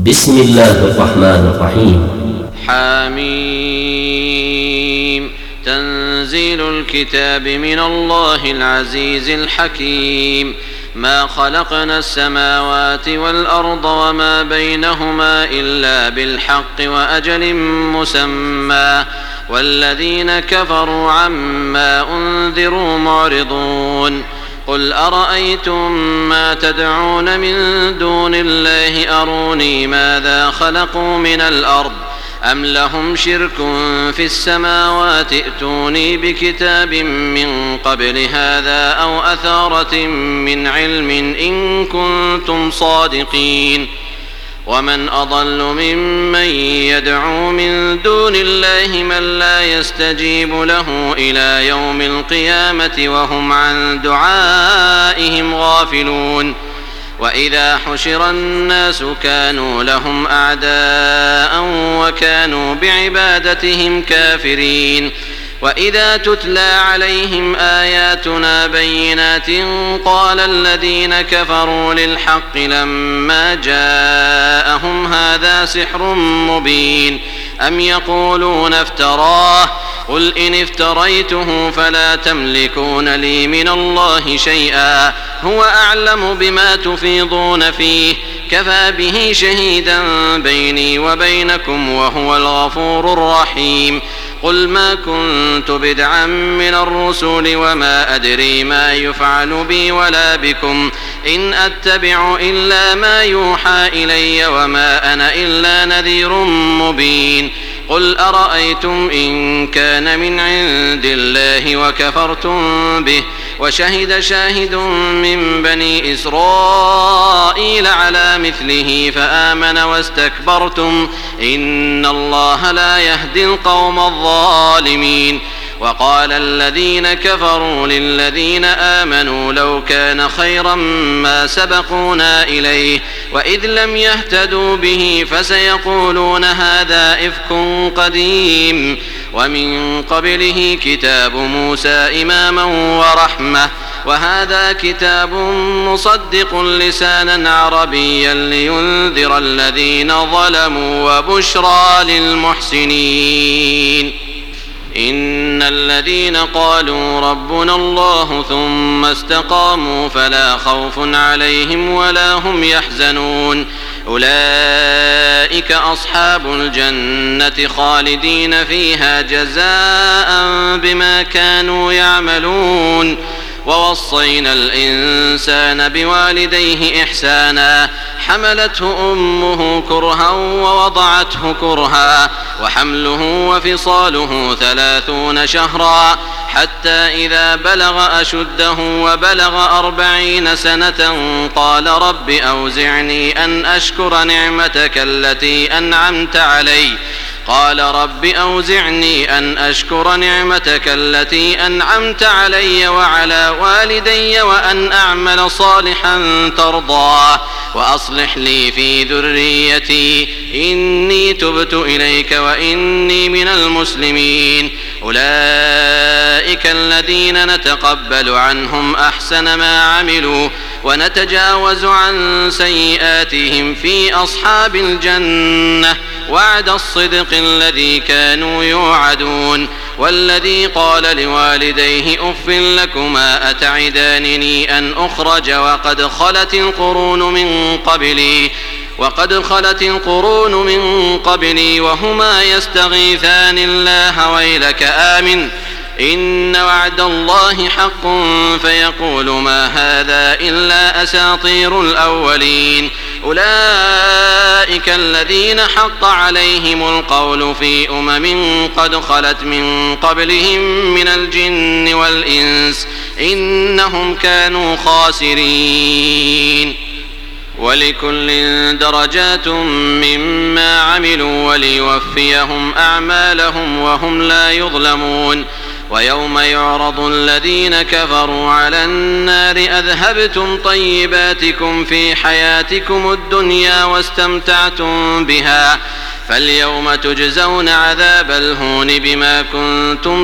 بسم الله الرحمن الرحيم. حميم. تنزيل الكتاب من الله العزيز الحكيم. ما خلقنا السماوات والأرض وما بينهما إلا بالحق وأجل مسمى والذين كفروا عما أنذروا معرضون. قل أرأيتم ما تدعون من دون الله أروني ماذا خلقوا من الأرض أم لهم شرك في السماوات ائتوني بكتاب من قبل هذا أو أثارة من علم إن كنتم صادقين. ومن أضل ممن يدعو من دون الله من لا يستجيب له إلى يوم القيامة وهم عن دعائهم غافلون. وإذا حشر الناس كانوا لهم أعداء وكانوا بعبادتهم كافرين. وإذا تتلى عليهم آياتنا بينات قال الذين كفروا للحق لما جاءهم هذا سحر مبين أم يقولون افتراه قل إن افتريته فلا تملكون لي من الله شيئا هو أعلم بما تفيضون فيه كفى به شهيدا بيني وبينكم وهو الغفور الرحيم. قل ما كنت بدعا من الرسل وما أدري ما يفعل بي ولا بكم إن أتبع إلا ما يوحى إلي وما أنا إلا نذير مبين. قل أرأيتم إن كان من عند الله وكفرتم به وشهد شاهد من بني إسرائيل على مثله فآمن واستكبرتم إن الله لا يهدي القوم الظالمين. وقال الذين كفروا للذين آمنوا لو كان خيرا ما سبقونا إليه وإذ لم يهتدوا به فسيقولون هذا إفك قديم. ومن قبله كتاب موسى إماما ورحمة وهذا كتاب مصدق لسانا عربيا لينذر الذين ظلموا وبشرى للمحسنين. إن الذين قالوا ربنا الله ثم استقاموا فلا خوف عليهم ولا هم يحزنون أولئك أصحاب الجنة خالدين فيها جزاء بما كانوا يعملون. ووصينا الإنسان بوالديه إحسانا حملته أمه كرها ووضعته كرها وحمله وفصاله 30 شهرا حتى إذا بلغ أشده وبلغ 40 سنة قال رب أوزعني أن أشكر نعمتك التي أنعمت علي وعلى والدي وأن أعمل صالحا ترضاه وأصلح لي في ذريتي إني تبت إليك وإني من المسلمين. أولئك الذين نتقبل عنهم أحسن ما عملوا ونتجاوز عن سيئاتهم في أصحاب الجنة وعد الصدق الذي كانوا يوعدون. والذي قال لوالديه أف لكما أتعدانني أن أخرج وقد خلت القرون من قبلي وهما يستغيثان الله ويلك آمن إن وعد الله حق فيقول ما هذا إلا أساطير الأولين. أولئك الذين حق عليهم القول في قد خلت من قبلهم من الجن والإنس إنهم كانوا خاسرين. ولكل درجات مما عملوا وليوفيهم أعمالهم وهم لا يظلمون. ويوم يعرض الذين كفروا على النار أذهبتم طيباتكم في حياتكم الدنيا واستمتعتم بها فاليوم تجزون عذاب الهون بما كنتم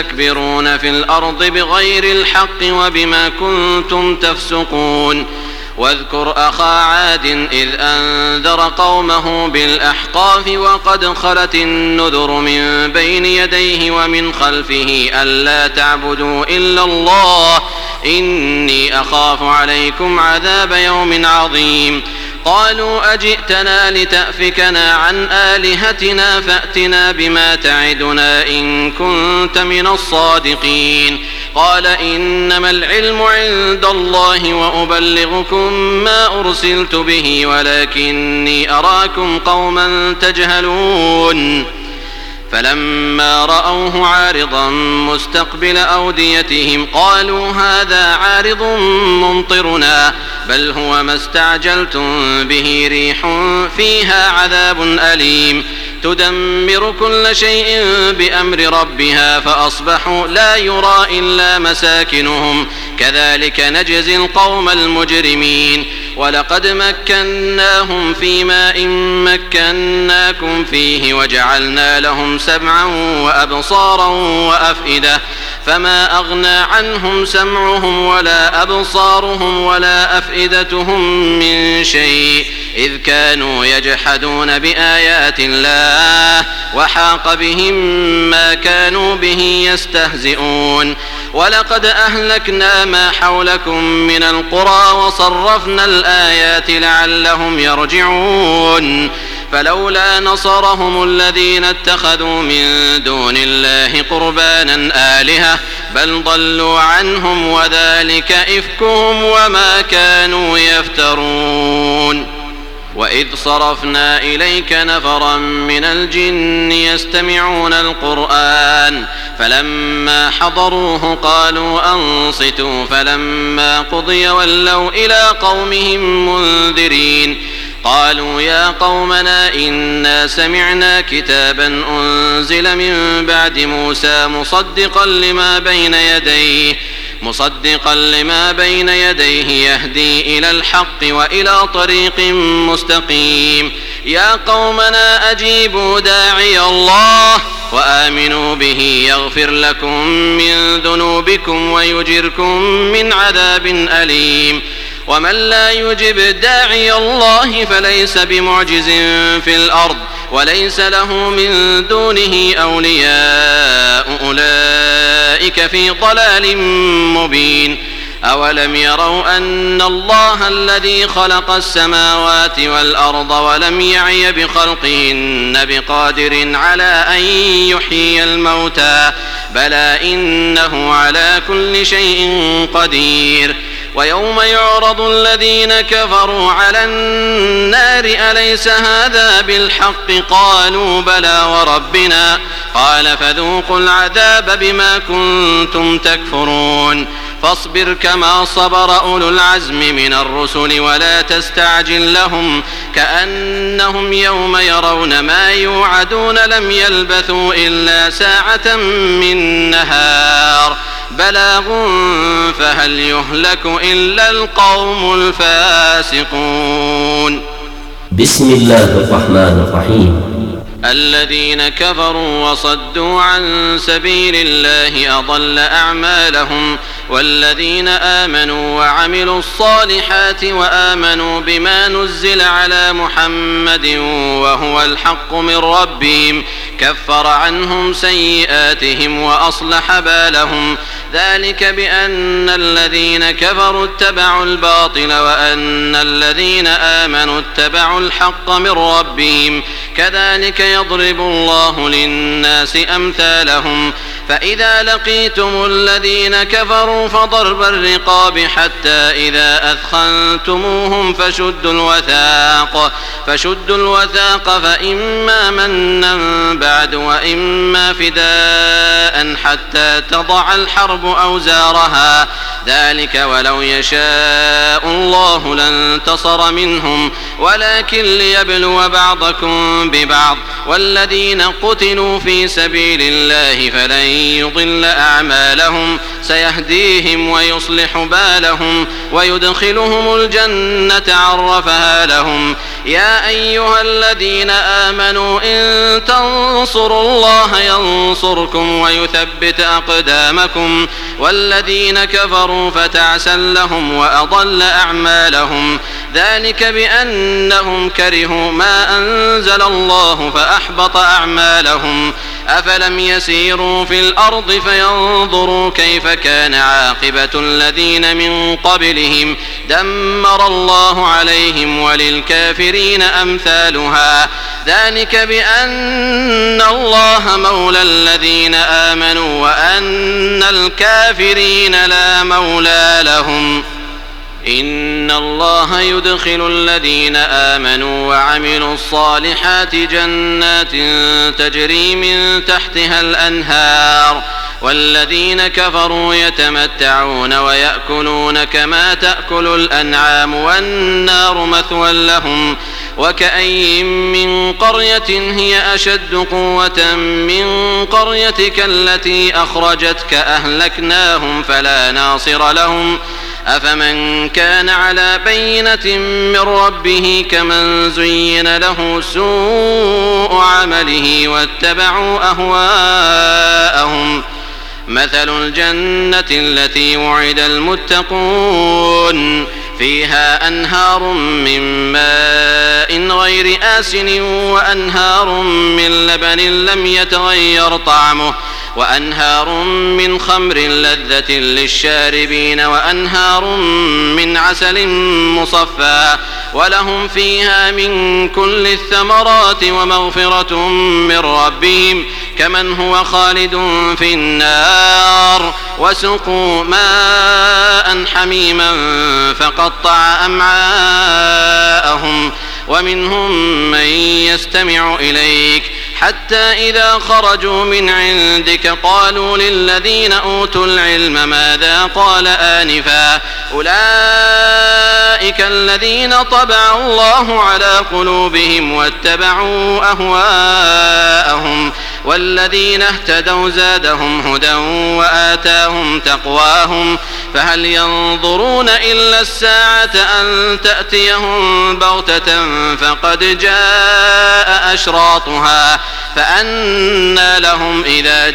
تستكبرون في الأرض بغير الحق وبما كنتم تفسقون. واذكر أخا عاد إذ أنذر قومه بالأحقاف وقد خلت النذر من بين يديه ومن خلفه ألا تعبدوا إلا الله إني أخاف عليكم عذاب يوم عظيم قالوا أجئتنا لتأفكنا عن آلهتنا فأتنا بما تعدنا إن كنت من الصادقين قال إنما العلم عند الله وأبلغكم ما أرسلت به ولكني أراكم قوما تجهلون فلما رأوه عارضا مستقبل أوديتهم قالوا هذا عارض ممطرنا بل هو ما استعجلتم به ريح فيها عذاب أليم تدمر كل شيء بأمر ربها فأصبحوا لا يرى إلا مساكنهم كذلك نجزي القوم المجرمين ولقد مكناهم في ماء مكناكم فيه وجعلنا لهم سمعا وأبصارا وأفئدة فما أغنى عنهم سمعهم ولا أبصارهم ولا أفئدتهم من شيء إذ كانوا يجحدون بآيات الله وحاق بهم ما كانوا به يستهزئون ولقد أهلكنا ما حولكم من القرى وصرفنا الآيات لعلهم يرجعون فلولا نصرهم الذين اتخذوا من دون الله قربانا آلهة بل ضلوا عنهم وذلك إفكهم وما كانوا يفترون وإذ صرفنا إليك نفرا من الجن يستمعون القرآن فلما حضروه قالوا أنصتوا فلما قضي ولوا إلى قومهم منذرين قالوا يا قومنا إنا سمعنا كتابا أنزل من بعد موسى مصدقا لما بين يديه يهدي إلى الحق وإلى طريق مستقيم يا قومنا أجيبوا داعي الله وآمنوا به يغفر لكم من ذنوبكم ويجركم من عذاب أليم ومن لا يجب داعي الله فليس بمعجز في الأرض وليس له من دونه أولياء أولئك في ضلال مبين أولم يروا أن الله الذي خلق السماوات والأرض ولم يعي بخلقهن بقادر على أن يحيي الموتى بلى إنه على كل شيء قدير ويوم يعرض الذين كفروا على النار أليس هذا بالحق قالوا بلى وربنا قال فذوقوا العذاب بما كنتم تكفرون فاصبر كما صبر أولو العزم من الرسل ولا تستعجل لهم كأنهم يوم يرون ما يوعدون لم يلبثوا إلا ساعة من نهار بلاغ فهل يهلك إلا القوم الفاسقون بسم الله الرحمن الرحيم الذين كفروا وصدوا عن سبيل الله أضل أعمالهم والذين آمنوا وعملوا الصالحات وآمنوا بما نزل على محمد وهو الحق من ربهم كفر عنهم سيئاتهم وأصلح بالهم ذلك بأن الذين كفروا اتبعوا الباطل وأن الذين آمنوا اتبعوا الحق من ربهم كذلك يضرب الله للناس أمثالهم فإذا لقيتم الذين كفروا فضرب الرقاب حتى إذا أثخنتموهم فشدوا الوثاق فإما منا بعد وإما فداء حتى تضع الحرب أوزارها ذلك ولو يشاء الله لانتصر منهم ولكن ليبلو بعضكم ببعض والذين قتلوا في سبيل الله فلن يضل أعمالهم سيهديهم ويصلح بالهم ويدخلهم الجنة عرفها لهم يا أيها الذين آمنوا إن تنصروا الله ينصركم ويثبت أقدامكم والذين كفروا فتعسا لهم وأضل أعمالهم. ذلك بأنهم كرهوا ما أنزل الله فأحبط أعمالهم. أفلم يسيروا في الأرض فينظروا كيف كان عاقبة الذين من قبلهم دمر الله عليهم وللكافرين أمثالها. ذلك بأن الله مولى الذين آمنوا وأن الكافرين لا مولى لهم. إن الله يدخل الذين آمنوا وعملوا الصالحات جنات تجري من تحتها الأنهار والذين كفروا يتمتعون ويأكلون كما تأكل الأنعام والنار مثوى لهم. وكأين من قرية هي أشد قوة من قريتك التي أخرجتك أهلكناهم فلا ناصر لهم. أفمن كان على بينة من ربه كمن زين له سوء عمله واتبعوا أهواءهم. مثل الجنة التي وعد المتقون فيها أنهار من ماء غير آسن وأنهار من لبن لم يتغير طعمه وأنهار من خمر لذة للشاربين وأنهار من عسل مصفى ولهم فيها من كل الثمرات ومغفرة من ربهم كمن هو خالد في النار وسقوا ماء حميما فقطع أمعاءهم. ومنهم من يستمع إليك حتى إذا خرجوا من عندك قالوا للذين أوتوا العلم ماذا قال آنفا أولئك الذين طبع الله على قلوبهم واتبعوا أهواءهم. والذين اهتدوا زادهم هدى وآتاهم تقواهم. فهل ينظرون إلا الساعة أن تأتيهم بغتة فقد جاء أشراطها فأنى لهم إذا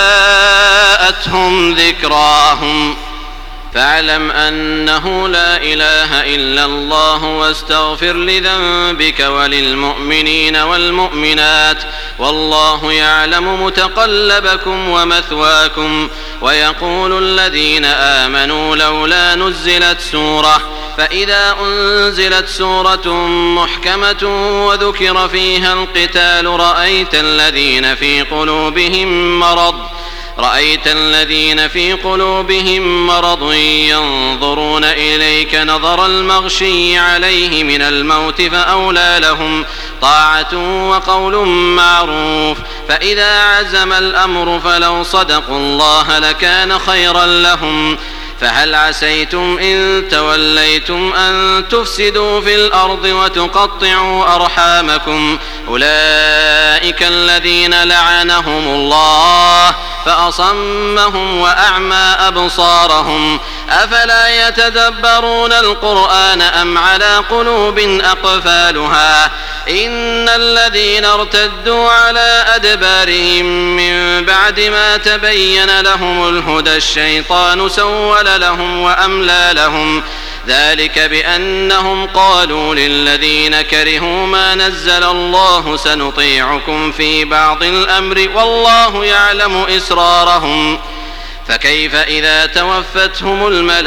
جاءتهم ذكراهم. فاعلم أنه لا إله إلا الله واستغفر لذنبك وللمؤمنين والمؤمنات والله يعلم متقلبكم ومثواكم. ويقول الذين آمنوا لولا نزلت سورة فإذا أنزلت سورة محكمة وذكر فيها القتال رأيت الذين في قلوبهم مرض ينظرون إليك نظر المغشي عليه من الموت فأولى لهم طاعة وقول معروف. فإذا عزم الأمر فلو صدقوا الله لكان خيرا لهم. فهل عسيتم إن توليتم أن تفسدوا في الأرض وتقطعوا أرحامكم أولئك الذين لعنهم الله فأصمهم وأعمى أبصارهم. أفلا يتدبرون القرآن أم على قلوب أقفالها. إن الذين ارتدوا على أدبارهم من بعد ما تبين لهم الهدى الشيطان سول لهم وأملى لهم. ذلك بأنهم قالوا للذين كرهوا ما نزل الله سنطيعكم في بعض الأمر والله يعلم إسرارهم. فكيف إذا توفتهم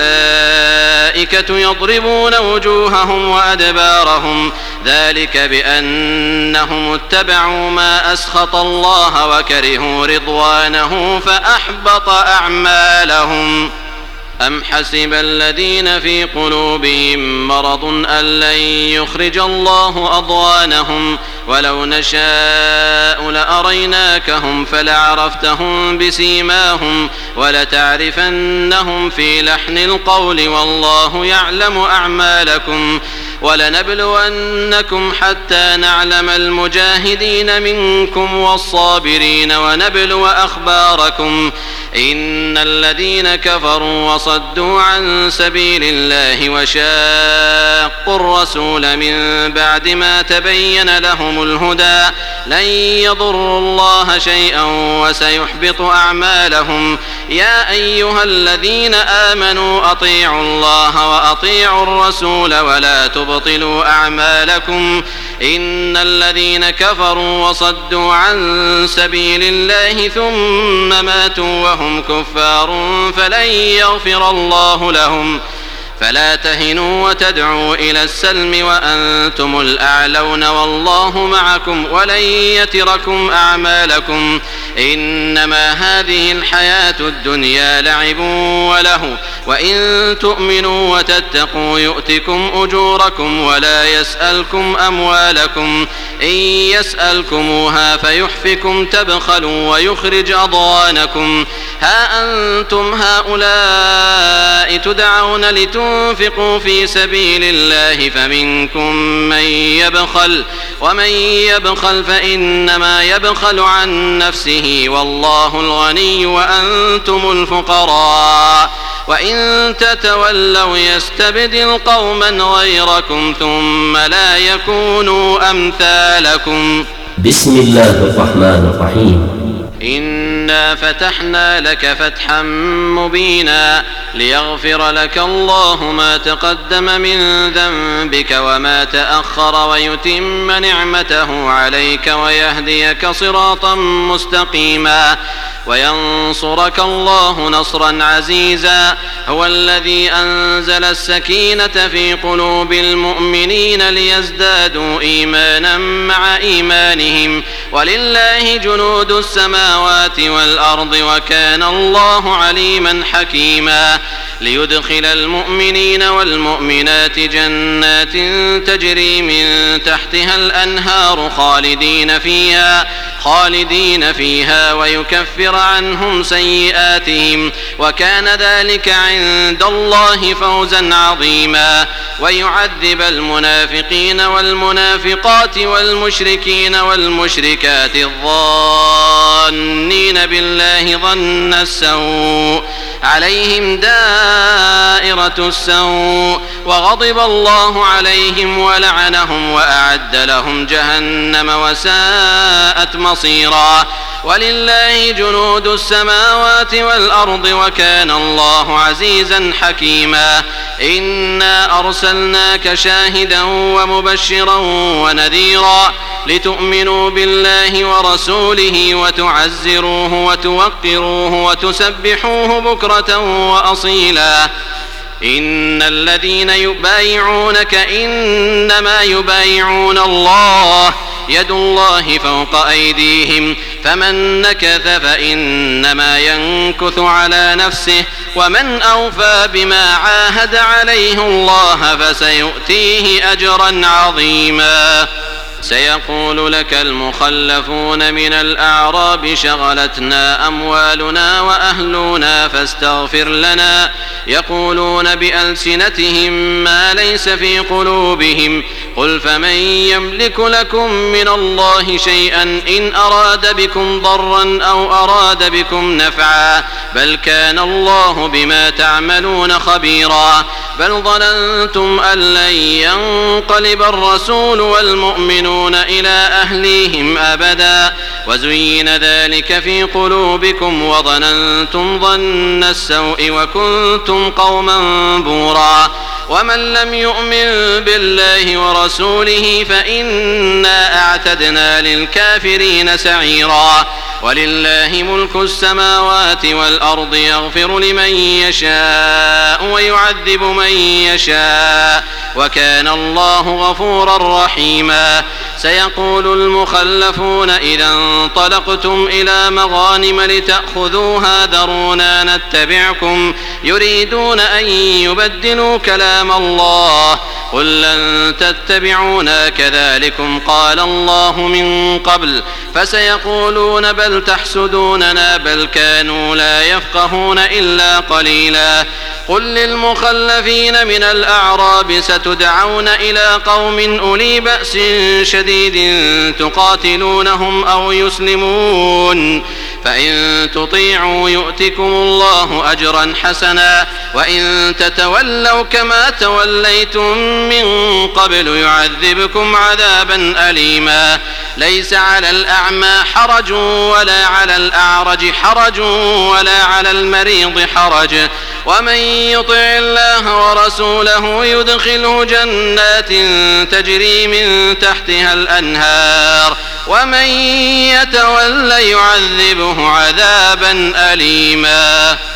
الملائكة يضربون وجوههم وأدبارهم. ذلك بأنهم اتبعوا ما أسخط الله وكرهوا رضوانه فأحبط أعمالهم. أم حسب الذين في قلوبهم مرض أن لن يخرج الله أضغانهم ولو نشاء لأريناكهم فلعرفتهم بسيماهم ولتعرفنهم في لحن القول والله يعلم أعمالكم. ولنبلونكم حتى نعلم المجاهدين منكم والصابرين ونبلو أخباركم. إن الذين كفروا وصدوا عن سبيل الله وشاقوا الرسول من بعد ما تبين لهم الهدى لن يضروا الله شيئا وسيحبط أعمالهم. يا أيها الذين آمنوا أطيعوا الله وأطيعوا الرسول ولا تبطلوا أعمالكم إن الذين كفروا وصدوا عن سبيل الله ثم ماتوا وهم كفار فلن يغفر الله لهم فلا تهنوا وتدعوا إلى السلم وأنتم الأعلون والله معكم ولن يتركم أعمالكم إنما هذه الحياة الدنيا لعب وله وإن تؤمنوا وتتقوا يؤتكم أجوركم ولا يسألكم أموالكم إن يسألكموها فيحفكم تبخلوا ويخرج أضغانكم ها أنتم هؤلاء تدعون لتنفقوا في سبيل الله فمنكم من يبخل ومن يبخل فإنما يبخل عن نفسه والله الغني وأنتم الفقراء وإن تتولوا يستبدل قوما غيركم ثم لا يكونوا أمثالكم. بسم الله الرحمن الرحيم. إنا فتحنا لك فتحا مبينا ليغفر لك الله ما تقدم من ذنبك وما تأخر ويتم نعمته عليك ويهديك صراطا مستقيما وينصرك الله نصرا عزيزا هو الذي أنزل السكينة في قلوب المؤمنين ليزدادوا إيمانا مع إيمانهم ولله جنود السماوات والأرض وكان الله عليما حكيما ليدخل المؤمنين والمؤمنات جنات تجري من تحتها الأنهار خالدين فيها ويكفر عنهم سيئاتهم وكان ذلك عند الله فوزا عظيما ويعذب المنافقين والمنافقات والمشركين والمشركات الظانين بالله ظن السوء عليهم دائرة السوء وغضب الله عليهم ولعنهم وأعد لهم جهنم وساءت مصيرا ولله جنود السماوات والأرض وكان الله عزيزا حكيما إنا أرسلناك شاهدا ومبشرا ونذيرا لتؤمنوا بالله ورسوله وتعزروه وتوقروه وتسبحوه بكرة وأصيلا إن الذين يبايعونك إنما يبايعون الله يد الله فوق أيديهم فمن نكث فإنما ينكث على نفسه ومن أوفى بما عاهد عليه الله فسيؤتيه أجرا عظيما. سيقول لك المخلفون من الأعراب شغلتنا أموالنا وأهلنا فاستغفر لنا يقولون بألسنتهم ما ليس في قلوبهم قل فمن يملك لكم من الله شيئا إن أراد بكم ضرا أو أراد بكم نفعا بل كان الله بما تعملون خبيرا بل ظننتم أن لن ينقلب الرسول والمؤمنون إلى أهليهم أبدا وزين ذلك في قلوبكم وظننتم ظن السوء وكنتم قوما بورا ومن لم يؤمن بالله ورسوله فإنا أعتدنا للكافرين سعيرا ولله ملك السماوات والأرض يغفر لمن يشاء ويعذب من يشاء وكان الله غفورا رحيما. سيقول المخلفون إذا انطلقتم إلى مغانم لتأخذوها ذرونا نتبعكم يريدون أن يبدلوا كلام الله قل لن تتبعونا كذلكم قال الله من قبل فسيقولون بل تحسدوننا بل كانوا لا يفقهون إلا قليلا قل للمخلفين من الأعراب ستدعون إلى قوم أولي بأس شديد تقاتلونهم أو يسلمون فإن تطيعوا يؤتكم الله أجرا حسنا وإن تتولوا كما توليتم من قبل يعذبكم عذابا أليما ليس على الأعمى حرج ولا على الأعرج حرج ولا على المريض حرج ومن يطع الله ورسوله يدخله جنات تجري من تحتها الأنهار ومن يتول يعذبه عذابا أليما.